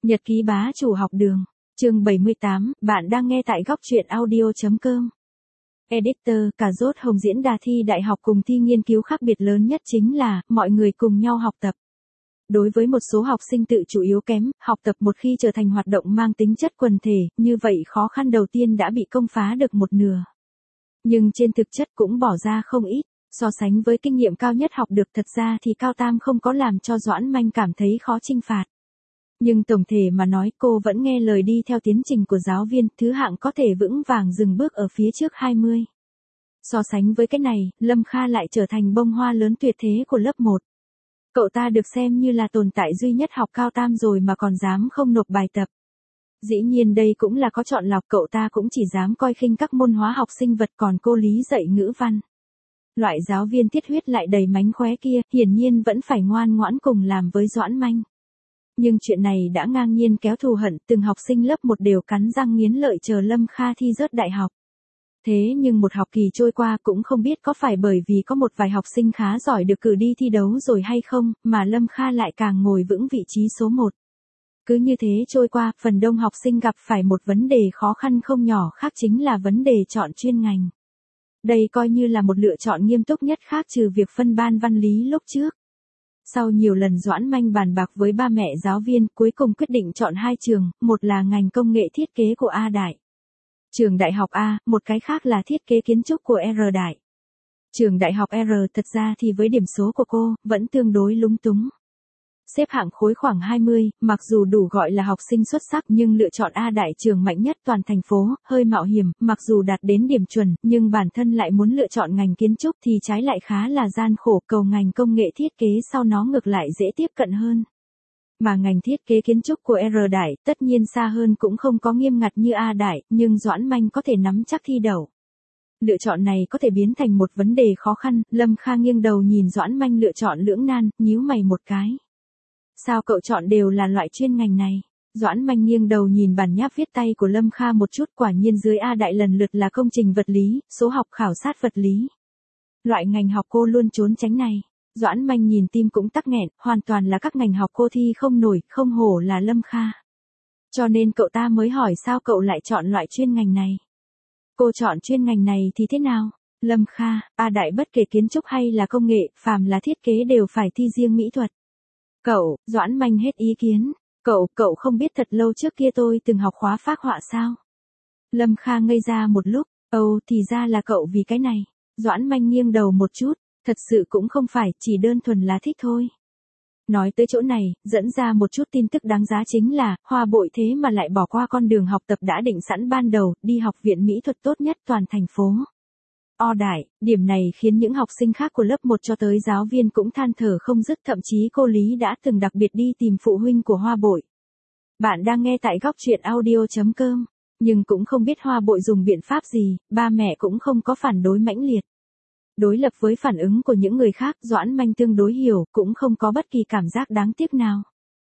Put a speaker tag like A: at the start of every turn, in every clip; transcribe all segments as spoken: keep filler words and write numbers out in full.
A: Nhật ký bá chủ học đường, chương bảy mươi tám, bạn đang nghe tại góc truyện audio chấm com. Editor, cà rốt hồng diễn đà thi đại học cùng thi nghiên cứu khác biệt lớn nhất chính là, mọi người cùng nhau học tập. Đối với một số học sinh tự chủ yếu kém, học tập một khi trở thành hoạt động mang tính chất quần thể, như vậy khó khăn đầu tiên đã bị công phá được một nửa. Nhưng trên thực chất cũng bỏ ra không ít, so sánh với kinh nghiệm cao nhất học được thật ra thì Cao Tam không có làm cho Doãn Manh cảm thấy khó chinh phạt. Nhưng tổng thể mà nói cô vẫn nghe lời đi theo tiến trình của giáo viên, thứ hạng có thể vững vàng dừng bước ở phía trước hai mươi. So sánh với cái này, Lâm Kha lại trở thành bông hoa lớn tuyệt thế của lớp một. Cậu ta được xem như là tồn tại duy nhất học Cao Tam rồi mà còn dám không nộp bài tập. Dĩ nhiên đây cũng là có chọn lọc, cậu ta cũng chỉ dám coi khinh các môn hóa học sinh vật, còn cô Lý dạy ngữ văn. Loại giáo viên thiết huyết lại đầy mánh khóe kia, hiển nhiên vẫn phải ngoan ngoãn cùng làm với Doãn Manh. Nhưng chuyện này đã ngang nhiên kéo thù hận, từng học sinh lớp một đều cắn răng nghiến lợi chờ Lâm Kha thi rớt đại học. Thế nhưng một học kỳ trôi qua cũng không biết có phải bởi vì có một vài học sinh khá giỏi được cử đi thi đấu rồi hay không, mà Lâm Kha lại càng ngồi vững vị trí số một. Cứ như thế trôi qua, phần đông học sinh gặp phải một vấn đề khó khăn không nhỏ khác chính là vấn đề chọn chuyên ngành. Đây coi như là một lựa chọn nghiêm túc nhất khác trừ việc phân ban văn lý lúc trước. Sau nhiều lần Doãn Manh bàn bạc với ba mẹ giáo viên, cuối cùng quyết định chọn hai trường, một là ngành công nghệ thiết kế của A Đại. Trường đại học A, một cái khác là thiết kế kiến trúc của R Đại. Trường đại học R thật ra thì với điểm số của cô, vẫn tương đối lúng túng. Xếp hạng khối khoảng hai mươi, mặc dù đủ gọi là học sinh xuất sắc nhưng lựa chọn A Đại trường mạnh nhất toàn thành phố, hơi mạo hiểm, mặc dù đạt đến điểm chuẩn, nhưng bản thân lại muốn lựa chọn ngành kiến trúc thì trái lại khá là gian khổ, cầu ngành công nghệ thiết kế sau nó ngược lại dễ tiếp cận hơn. Mà ngành thiết kế kiến trúc của R Đại, tất nhiên xa hơn cũng không có nghiêm ngặt như A Đại, nhưng Doãn Manh có thể nắm chắc thi đậu. Lựa chọn này có thể biến thành một vấn đề khó khăn, Lâm Kha nghiêng đầu nhìn Doãn Manh lựa chọn lưỡng nan, nhíu mày một cái. Sao cậu chọn đều là loại chuyên ngành này? Doãn Manh nghiêng đầu nhìn bản nháp viết tay của Lâm Kha một chút, quả nhiên dưới A Đại lần lượt là công trình vật lý, số học khảo sát vật lý. Loại ngành học cô luôn trốn tránh này. Doãn Manh nhìn tim cũng tắc nghẹn, hoàn toàn là các ngành học cô thi không nổi, không hổ là Lâm Kha. Cho nên cậu ta mới hỏi sao cậu lại chọn loại chuyên ngành này. Cô chọn chuyên ngành này thì thế nào? Lâm Kha, A Đại bất kể kiến trúc hay là công nghệ, phàm là thiết kế đều phải thi riêng mỹ thuật. Cậu, Doãn Manh hết ý kiến. Cậu, cậu không biết thật lâu trước kia tôi từng học khóa phác họa sao? Lâm Kha ngây ra một lúc, ồ thì ra là cậu vì cái này. Doãn Manh nghiêng đầu một chút, thật sự cũng không phải, chỉ đơn thuần là thích thôi. Nói tới chỗ này, dẫn ra một chút tin tức đáng giá chính là, Hoa Bội thế mà lại bỏ qua con đường học tập đã định sẵn ban đầu, đi học viện mỹ thuật tốt nhất toàn thành phố. O Đại, điểm này khiến những học sinh khác của lớp một cho tới giáo viên cũng than thở không dứt, thậm chí cô Lý đã từng đặc biệt đi tìm phụ huynh của Hoa Bội. Bạn đang nghe tại góc truyện audio chấm com, nhưng cũng không biết Hoa Bội dùng biện pháp gì, ba mẹ cũng không có phản đối mãnh liệt. Đối lập với phản ứng của những người khác, Doãn Manh tương đối hiểu, cũng không có bất kỳ cảm giác đáng tiếc nào.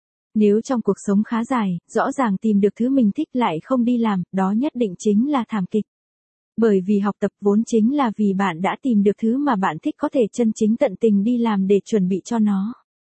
A: Nếu trong cuộc sống khá dài, rõ ràng tìm được thứ mình thích lại không đi làm, đó nhất định chính là thảm kịch. Bởi vì học tập vốn chính là vì bạn đã tìm được thứ mà bạn thích có thể chân chính tận tình đi làm để chuẩn bị cho nó.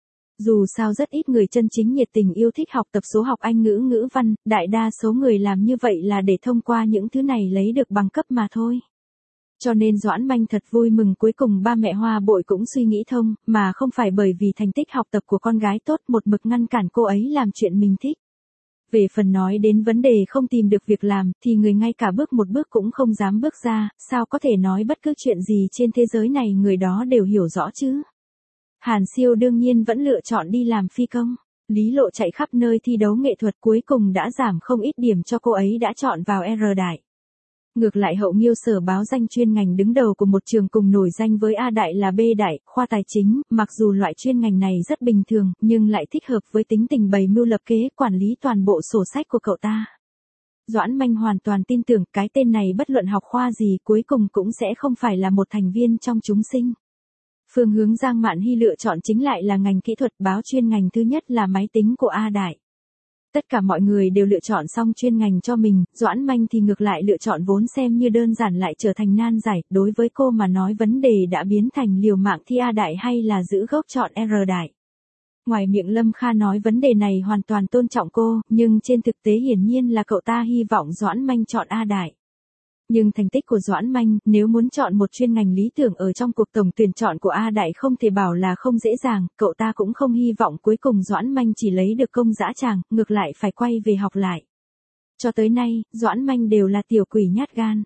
A: Dù sao rất ít người chân chính nhiệt tình yêu thích học tập số học Anh ngữ ngữ văn, đại đa số người làm như vậy là để thông qua những thứ này lấy được bằng cấp mà thôi. Cho nên Doãn Manh thật vui mừng cuối cùng ba mẹ Hoa Bội cũng suy nghĩ thông, mà không phải bởi vì thành tích học tập của con gái tốt một mực ngăn cản cô ấy làm chuyện mình thích. Về phần nói đến vấn đề không tìm được việc làm, thì người ngay cả bước một bước cũng không dám bước ra, sao có thể nói bất cứ chuyện gì trên thế giới này người đó đều hiểu rõ chứ. Hàn Siêu đương nhiên vẫn lựa chọn đi làm phi công. Lý Lộ chạy khắp nơi thi đấu nghệ thuật cuối cùng đã giảm không ít điểm cho cô ấy đã chọn vào R Đại. Ngược lại Hậu Nghiêu Sở báo danh chuyên ngành đứng đầu của một trường cùng nổi danh với A Đại là B Đại, khoa tài chính, mặc dù loại chuyên ngành này rất bình thường, nhưng lại thích hợp với tính tình bày mưu lập kế, quản lý toàn bộ sổ sách của cậu ta. Doãn Manh hoàn toàn tin tưởng cái tên này bất luận học khoa gì cuối cùng cũng sẽ không phải là một thành viên trong chúng sinh. Phương hướng Giang Mạn Hy lựa chọn chính lại là ngành kỹ thuật, báo chuyên ngành thứ nhất là máy tính của A Đại. Tất cả mọi người đều lựa chọn xong chuyên ngành cho mình, Doãn Manh thì ngược lại lựa chọn vốn xem như đơn giản lại trở thành nan giải, đối với cô mà nói vấn đề đã biến thành liều mạng thi A Đại hay là giữ gốc chọn R Đại. Ngoài miệng Lâm Kha nói vấn đề này hoàn toàn tôn trọng cô, nhưng trên thực tế hiển nhiên là cậu ta hy vọng Doãn Manh chọn A Đại. Nhưng thành tích của Doãn Manh, nếu muốn chọn một chuyên ngành lý tưởng ở trong cuộc tổng tuyển chọn của A Đại không thể bảo là không dễ dàng, cậu ta cũng không hy vọng cuối cùng Doãn Manh chỉ lấy được công dã tràng, ngược lại phải quay về học lại. Cho tới nay, Doãn Manh đều là tiểu quỷ nhát gan.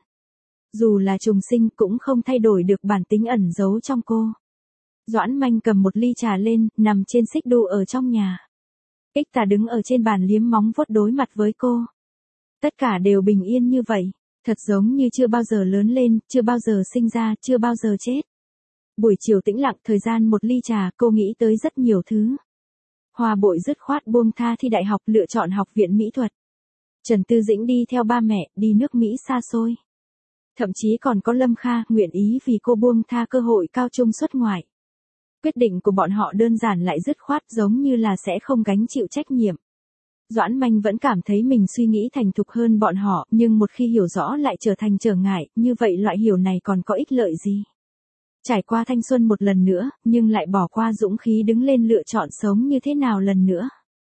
A: Dù là trùng sinh cũng không thay đổi được bản tính ẩn giấu trong cô. Doãn Manh cầm một ly trà lên, nằm trên xích đu ở trong nhà. Ích Tà đứng ở trên bàn liếm móng vuốt đối mặt với cô. Tất cả đều bình yên như vậy, thật giống như chưa bao giờ lớn lên, chưa bao giờ sinh ra, chưa bao giờ chết. Buổi chiều tĩnh lặng, thời gian một ly trà, cô nghĩ tới rất nhiều thứ. Hoa Bội dứt khoát buông tha thi đại học, lựa chọn học viện mỹ thuật. Trần Tư Dĩnh đi theo ba mẹ, đi nước Mỹ xa xôi. Thậm chí còn có Lâm Kha, nguyện ý vì cô buông tha cơ hội cao trung xuất ngoại. Quyết định của bọn họ đơn giản lại dứt khoát, giống như là sẽ không gánh chịu trách nhiệm. Doãn Manh vẫn cảm thấy mình suy nghĩ thành thục hơn bọn họ, nhưng một khi hiểu rõ lại trở thành trở ngại, như vậy loại hiểu này còn có ích lợi gì? Trải qua thanh xuân một lần nữa, nhưng lại bỏ qua dũng khí đứng lên lựa chọn sống như thế nào lần nữa.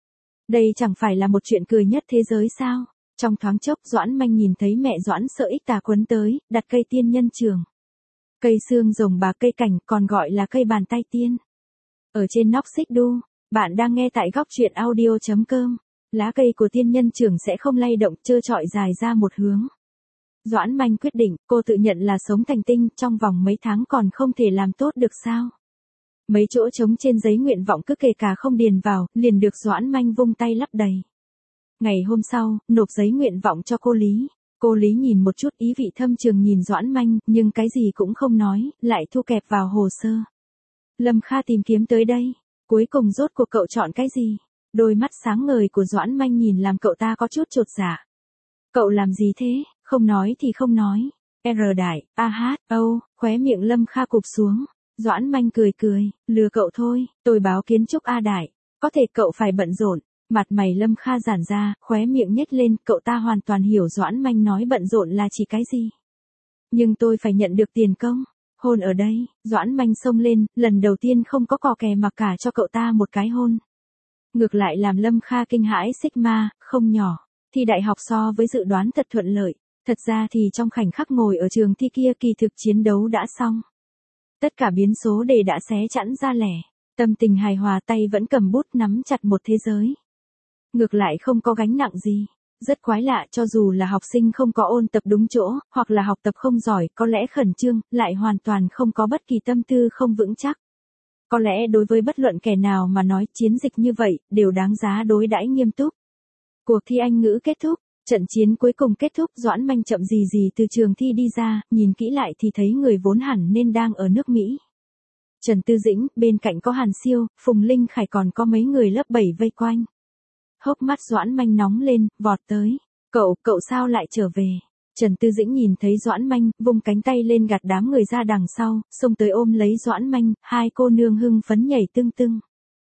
A: Đây chẳng phải là một chuyện cười nhất thế giới sao? Trong thoáng chốc, Doãn Manh nhìn thấy mẹ Doãn sợ Ích Tà quấn tới, đặt cây tiên nhân trường. Cây xương rồng bà, cây cảnh, còn gọi là cây bàn tay tiên. Ở trên nóc xích đu, bạn đang nghe tại góc truyện audio chấm com. Lá cây của tiên nhân trưởng sẽ không lay động, trơ trọi dài ra một hướng. Doãn Manh quyết định, cô tự nhận là sống thành tinh, trong vòng mấy tháng còn không thể làm tốt được sao? Mấy chỗ trống trên giấy nguyện vọng cứ kể cả không điền vào, liền được Doãn Manh vung tay lấp đầy. Ngày hôm sau, nộp giấy nguyện vọng cho cô Lý. Cô Lý nhìn một chút, ý vị thâm trường nhìn Doãn Manh, nhưng cái gì cũng không nói, lại thu kẹp vào hồ sơ. Lâm Kha tìm kiếm tới đây, cuối cùng rốt cuộc cậu chọn cái gì? Đôi mắt sáng ngời của Doãn Manh nhìn làm cậu ta có chút chột dạ. Cậu làm gì thế, không nói thì không nói. R đại, A hát, Âu, khóe miệng Lâm Kha cụp xuống. Doãn Manh cười cười, lừa cậu thôi, tôi báo kiến trúc A đại, có thể cậu phải bận rộn. Mặt mày Lâm Kha giãn ra, khóe miệng nhếch lên, cậu ta hoàn toàn hiểu Doãn Manh nói bận rộn là chỉ cái gì. Nhưng tôi phải nhận được tiền công. Hôn ở đây, Doãn Manh xông lên, lần đầu tiên không có cò kè mà cả cho cậu ta một cái hôn. Ngược lại làm Lâm Kha kinh hãi Sigma, không nhỏ. Thi đại học so với dự đoán thật thuận lợi. Thật ra thì trong khoảnh khắc ngồi ở trường thi kia kỳ thực chiến đấu đã xong. Tất cả biến số đề đã xé chẵn ra lẻ. Tâm tình hài hòa, tay vẫn cầm bút nắm chặt một thế giới. Ngược lại không có gánh nặng gì. Rất quái lạ, cho dù là học sinh không có ôn tập đúng chỗ, hoặc là học tập không giỏi, có lẽ khẩn trương, lại hoàn toàn không có bất kỳ tâm tư không vững chắc. Có lẽ đối với bất luận kẻ nào mà nói chiến dịch như vậy, đều đáng giá đối đãi nghiêm túc. Cuộc thi Anh ngữ kết thúc, trận chiến cuối cùng kết thúc, Doãn Manh chậm gì gì từ trường thi đi ra, nhìn kỹ lại thì thấy người vốn hẳn nên đang ở nước Mỹ. Trần Tư Dĩnh, bên cạnh có Hàn Siêu, Phùng Linh Khải còn có mấy người lớp bảy vây quanh. Hốc mắt Doãn Manh nóng lên, vọt tới. Cậu, cậu sao lại trở về? Trần Tư Dĩnh nhìn thấy Doãn Manh, vung cánh tay lên gạt đám người ra đằng sau, xông tới ôm lấy Doãn Manh, hai cô nương hưng phấn nhảy tưng tưng.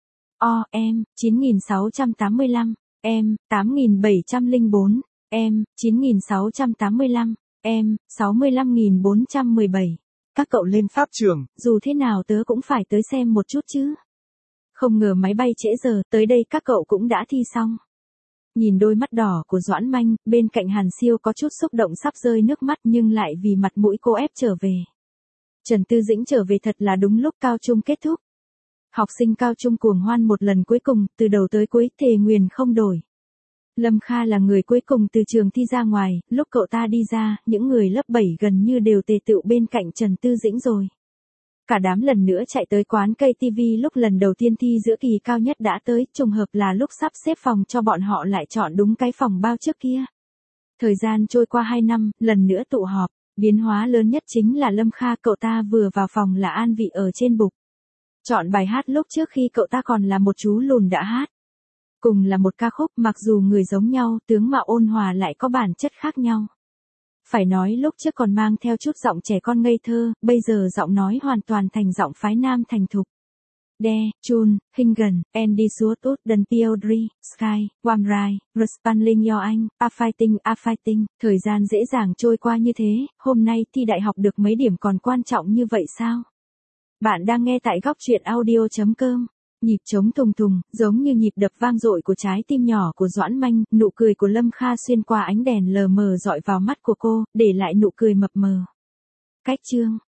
A: O, em, chín nghìn sáu trăm tám mươi lăm, em, tám nghìn bảy trăm lẻ bốn, em, chín nghìn sáu trăm tám mươi lăm, em, sáu mươi lăm nghìn bốn trăm mười bảy. Các cậu lên pháp trường, dù thế nào tớ cũng phải tới xem một chút chứ. Không ngờ máy bay trễ giờ, tới đây các cậu cũng đã thi xong. Nhìn đôi mắt đỏ của Doãn Manh, bên cạnh Hàn Siêu có chút xúc động sắp rơi nước mắt nhưng lại vì mặt mũi cô ép trở về. Trần Tư Dĩnh trở về thật là đúng lúc cao trung kết thúc. Học sinh cao trung cuồng hoan một lần cuối cùng, từ đầu tới cuối thề nguyền không đổi. Lâm Kha là người cuối cùng từ trường thi ra ngoài, lúc cậu ta đi ra, những người lớp bảy gần như đều tề tựu bên cạnh Trần Tư Dĩnh rồi. Cả đám lần nữa chạy tới quán cây ti vi lúc lần đầu tiên thi giữa kỳ cao nhất đã tới, trùng hợp là lúc sắp xếp phòng cho bọn họ lại chọn đúng cái phòng bao trước kia. Thời gian trôi qua hai năm, lần nữa tụ họp, biến hóa lớn nhất chính là Lâm Kha, cậu ta vừa vào phòng là an vị ở trên bục. Chọn bài hát lúc trước khi cậu ta còn là một chú lùn đã hát. Cùng là một ca khúc, mặc dù người giống nhau, tướng mạo ôn hòa lại có bản chất khác nhau. Phải nói lúc trước còn mang theo chút giọng trẻ con ngây thơ, bây giờ giọng nói hoàn toàn thành giọng phái nam thành thục. De, Chun, Hingen, Andy Suot, Dan Piodri, Sky, Wamrai, Respanling Yo Anh, A Fighting, A Fighting. Thời gian dễ dàng trôi qua như thế, hôm nay thi đại học được mấy điểm còn quan trọng như vậy sao? Bạn đang nghe tại góc truyện audio chấm com. Nhịp trống thùng thùng, giống như nhịp đập vang dội của trái tim nhỏ của Doãn Manh, nụ cười của Lâm Kha xuyên qua ánh đèn lờ mờ dọi vào mắt của cô, để lại nụ cười mập mờ. Cách chương